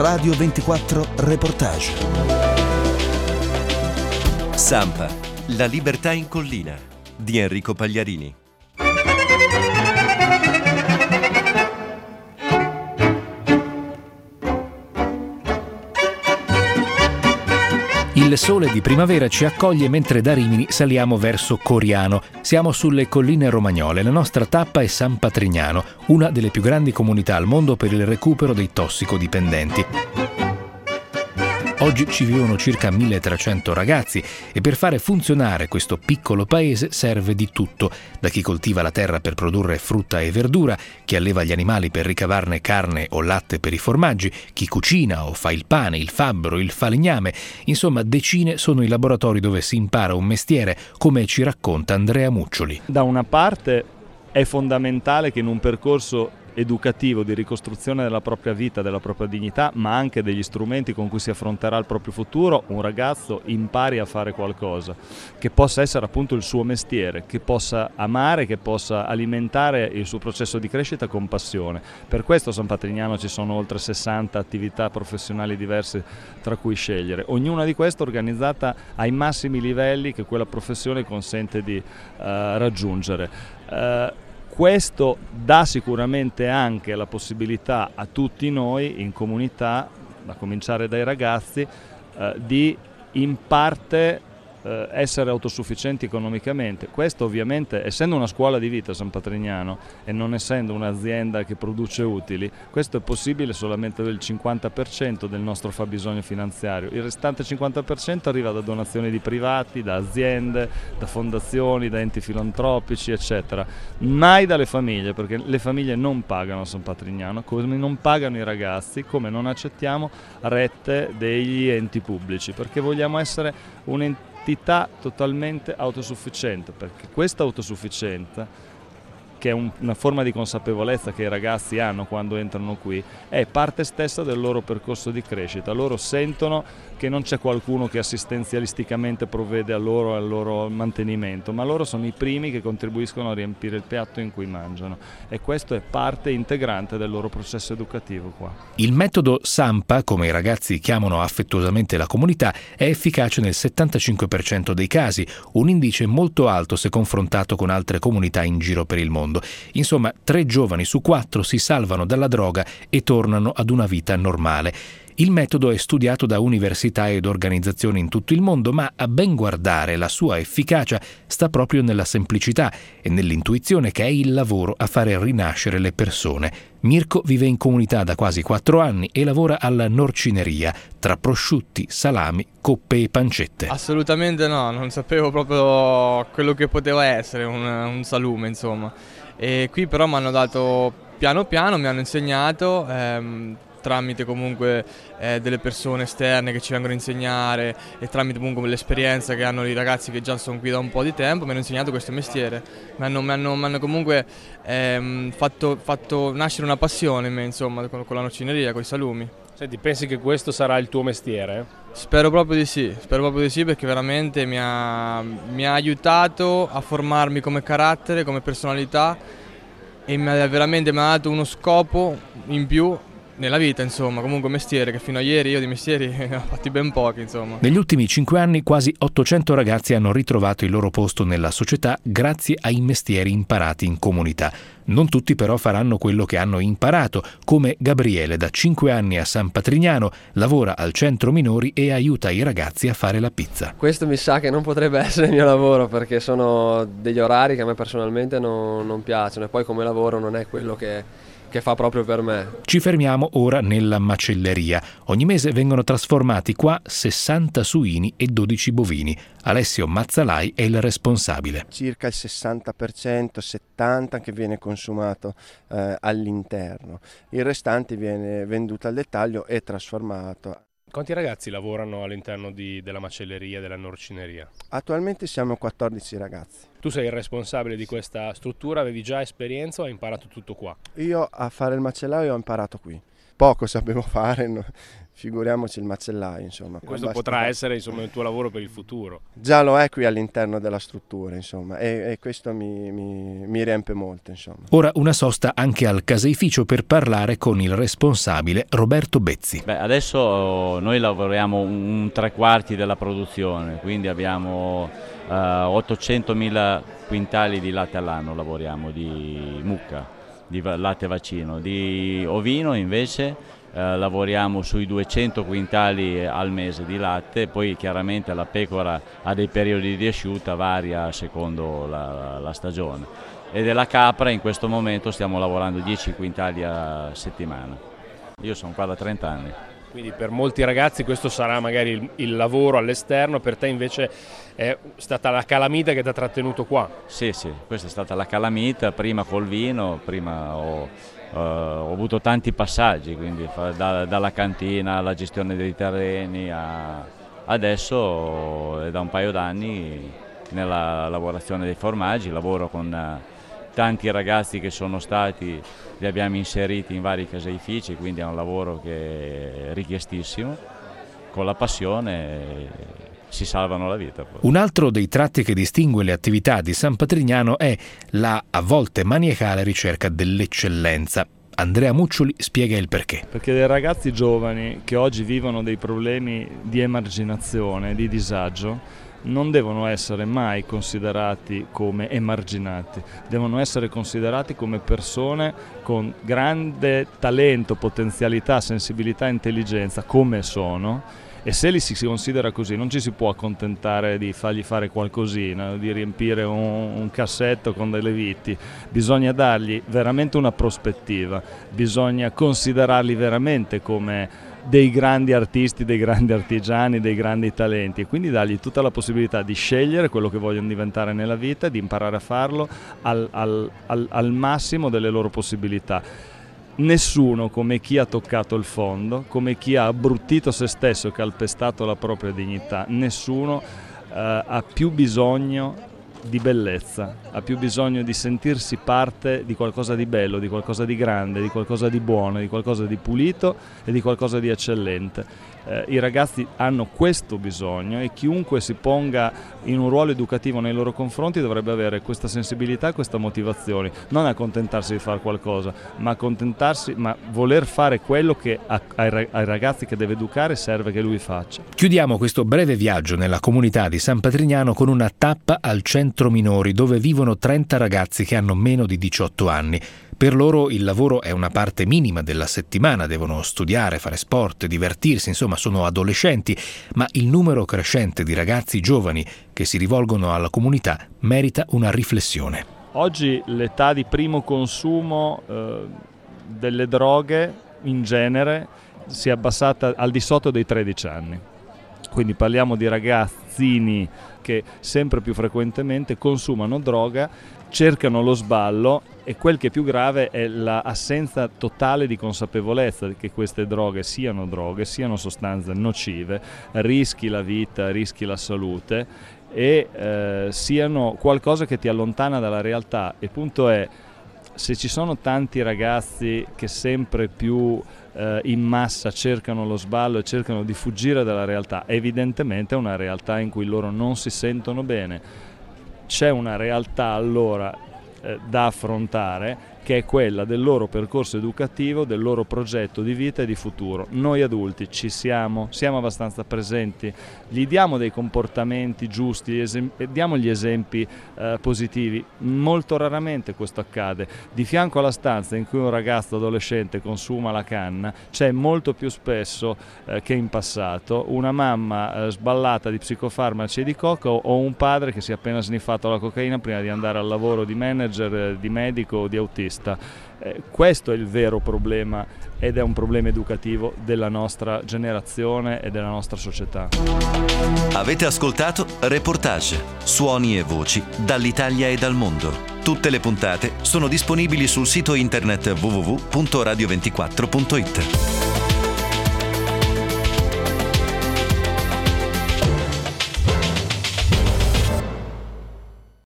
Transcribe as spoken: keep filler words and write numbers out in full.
Radio ventiquattro Reportage. Sampa, la libertà in collina di Enrico Pagliarini. Il sole di primavera ci accoglie mentre da Rimini saliamo verso Coriano. Siamo sulle colline romagnole. La nostra tappa è San Patrignano, una delle più grandi comunità al mondo per il recupero dei tossicodipendenti. Oggi ci vivono circa milletrecento ragazzi e per fare funzionare questo piccolo paese serve di tutto, da chi coltiva la terra per produrre frutta e verdura, chi alleva gli animali per ricavarne carne o latte per i formaggi, chi cucina o fa il pane, il fabbro, il falegname. Insomma, decine sono i laboratori dove si impara un mestiere, come ci racconta Andrea Muccioli. Da una parte è fondamentale che in un percorso educativo di ricostruzione della propria vita, della propria dignità, ma anche degli strumenti con cui si affronterà il proprio futuro, un ragazzo impari a fare qualcosa che possa essere appunto il suo mestiere, che possa amare, che possa alimentare il suo processo di crescita con passione. Per questo a San Patrignano ci sono oltre sessanta attività professionali diverse tra cui scegliere, ognuna di queste organizzata ai massimi livelli che quella professione consente di uh, raggiungere. Uh, Questo dà sicuramente anche la possibilità a tutti noi in comunità, a cominciare dai ragazzi, eh, di in parte eh, essere autosufficienti economicamente. Questo ovviamente, essendo una scuola di vita San Patrignano e non essendo un'azienda che produce utili, questo è possibile solamente del cinquanta per cento del nostro fabbisogno finanziario. Il restante cinquanta per cento arriva da donazioni di privati, da aziende, da fondazioni, da enti filantropici, eccetera. Mai dalle famiglie, perché le famiglie non pagano San Patrignano, come non pagano i ragazzi, come non accettiamo rette degli enti pubblici, perché vogliamo essere un'entità entità totalmente autosufficiente, perché questa autosufficienza, che è un, una forma di consapevolezza che i ragazzi hanno quando entrano qui, è parte stessa del loro percorso di crescita. Loro sentono che non c'è qualcuno che assistenzialisticamente provvede a loro e al loro mantenimento, ma loro sono i primi che contribuiscono a riempire il piatto in cui mangiano, e questo è parte integrante del loro processo educativo qua. Il metodo Sampa, come i ragazzi chiamano affettuosamente la comunità, è efficace nel settantacinque per cento dei casi, un indice molto alto se confrontato con altre comunità in giro per il mondo. Insomma, tre giovani su quattro si salvano dalla droga e tornano ad una vita normale. Il metodo è studiato da università ed organizzazioni in tutto il mondo, ma a ben guardare la sua efficacia sta proprio nella semplicità e nell'intuizione che è il lavoro a fare rinascere le persone. Mirko vive in comunità da quasi quattro anni e lavora alla norcineria, tra prosciutti, salami, coppe e pancette. Assolutamente no, non sapevo proprio quello che poteva essere un, un salume, insomma. E qui però mi hanno dato piano piano, mi hanno insegnato ehm, tramite comunque eh, delle persone esterne che ci vengono a insegnare e tramite comunque l'esperienza che hanno i ragazzi che già sono qui da un po' di tempo, mi hanno insegnato questo mestiere, mi hanno, mi hanno, mi hanno comunque ehm, fatto, fatto nascere una passione in me, insomma, con, con la norcineria, con i salumi. Senti, pensi che questo sarà il tuo mestiere? Spero proprio di sì, spero proprio di sì, perché veramente mi ha, mi ha aiutato a formarmi come carattere, come personalità, e mi ha veramente mi ha dato uno scopo in più nella vita, insomma. Comunque mestiere che fino a ieri io di mestieri ne ho fatti ben pochi, insomma. Negli ultimi cinque anni quasi ottocento ragazzi hanno ritrovato il loro posto nella società grazie ai mestieri imparati in comunità. Non tutti però faranno quello che hanno imparato, come Gabriele, da cinque anni a San Patrignano, lavora al centro minori e aiuta i ragazzi a fare la pizza. Questo mi sa che non potrebbe essere il mio lavoro, perché sono degli orari che a me personalmente non, non piacciono, e poi come lavoro non è quello che che fa proprio per me. Ci fermiamo ora nella macelleria. Ogni mese vengono trasformati qua sessanta suini e dodici bovini. Alessio Mazzalai è il responsabile. Circa il sessanta per cento, settanta per cento che viene consumato eh, all'interno. Il restante viene venduto al dettaglio e trasformato. Quanti ragazzi lavorano all'interno di, della macelleria, della norcineria? Attualmente siamo quattordici ragazzi. Tu sei il responsabile di questa struttura, avevi già esperienza o hai imparato tutto qua? Io a fare il macellaio ho imparato qui. Poco sapevo fare, no? figuriamoci il macellaio, insomma. Questo Basta potrà fare. essere insomma il tuo lavoro per il futuro. Già lo è qui all'interno della struttura, insomma, e, e questo mi, mi, mi riempie molto, insomma. Ora una sosta anche al caseificio per parlare con il responsabile Roberto Bezzi. Beh, adesso noi lavoriamo un tre quarti della produzione, quindi abbiamo uh, ottocentomila quintali di latte all'anno, lavoriamo di mucca, di latte vaccino. Di ovino invece eh, lavoriamo sui duecento quintali al mese di latte, poi chiaramente la pecora ha dei periodi di asciutta, varia secondo la, la stagione. E della capra in questo momento stiamo lavorando dieci quintali a settimana. Io sono qua da trenta anni. Quindi per molti ragazzi questo sarà magari il, il lavoro all'esterno, per te invece è stata la calamita che ti ha trattenuto qua. Sì, sì, questa è stata la calamita, prima col vino, prima ho, uh, ho avuto tanti passaggi, quindi da, dalla cantina alla gestione dei terreni, a, adesso è da un paio d'anni nella lavorazione dei formaggi, lavoro con uh, tanti ragazzi che sono stati, li abbiamo inseriti in vari caseifici, quindi è un lavoro che è richiestissimo, con la passione si salvano la vita. Un altro dei tratti che distingue le attività di San Patrignano è la a volte maniacale ricerca dell'eccellenza. Andrea Muccioli spiega il perché. Perché dei ragazzi giovani che oggi vivono dei problemi di emarginazione, di disagio, non devono essere mai considerati come emarginati, devono essere considerati come persone con grande talento, potenzialità, sensibilità e intelligenza, come sono, e se li si considera così non ci si può accontentare di fargli fare qualcosina, di riempire un, un cassetto con delle viti, bisogna dargli veramente una prospettiva, bisogna considerarli veramente come dei grandi artisti, dei grandi artigiani, dei grandi talenti, e quindi dargli tutta la possibilità di scegliere quello che vogliono diventare nella vita, di imparare a farlo al, al, al, al massimo delle loro possibilità. Nessuno come chi ha toccato il fondo, come chi ha abbruttito se stesso e calpestato la propria dignità, nessuno eh, ha più bisogno di bellezza, ha più bisogno di sentirsi parte di qualcosa di bello, di qualcosa di grande, di qualcosa di buono, di qualcosa di pulito e di qualcosa di eccellente. Eh, I ragazzi hanno questo bisogno e chiunque si ponga in un ruolo educativo nei loro confronti dovrebbe avere questa sensibilità e questa motivazione, non accontentarsi di fare qualcosa, ma accontentarsi, ma voler fare quello che a, ai, ai ragazzi che deve educare serve che lui faccia. Chiudiamo questo breve viaggio nella comunità di San Patrignano con una tappa al centro minori, dove vivono trenta ragazzi che hanno meno di diciotto anni. Per loro il lavoro è una parte minima della settimana, devono studiare, fare sport, divertirsi, insomma sono adolescenti, ma il numero crescente di ragazzi giovani che si rivolgono alla comunità merita una riflessione. Oggi l'età di primo consumo eh, delle droghe in genere si è abbassata al di sotto dei tredici anni, quindi parliamo di ragazzini che sempre più frequentemente consumano droga, cercano lo sballo, e quel che è più grave è l'assenza totale di consapevolezza che queste droghe siano droghe, siano sostanze nocive, rischi la vita, rischi la salute e eh, siano qualcosa che ti allontana dalla realtà. Il punto è, se ci sono tanti ragazzi che sempre più eh, in massa cercano lo sballo e cercano di fuggire dalla realtà, evidentemente è una realtà in cui loro non si sentono bene. C'è una realtà allora eh, da affrontare, che è quella del loro percorso educativo, del loro progetto di vita e di futuro. Noi adulti ci siamo, siamo abbastanza presenti, gli diamo dei comportamenti giusti, esem- diamo gli esempi eh, positivi. Molto raramente questo accade. Di fianco alla stanza in cui un ragazzo adolescente consuma la canna c'è molto più spesso eh, che in passato una mamma eh, sballata di psicofarmaci e di coca, o un padre che si è appena sniffato la cocaina prima di andare al lavoro di manager, eh, di medico o di autista. Eh, questo è il vero problema, ed è un problema educativo della nostra generazione e della nostra società. Avete ascoltato Reportage, suoni e voci dall'Italia e dal mondo. Tutte le puntate sono disponibili sul sito internet w w w punto radio ventiquattro punto it.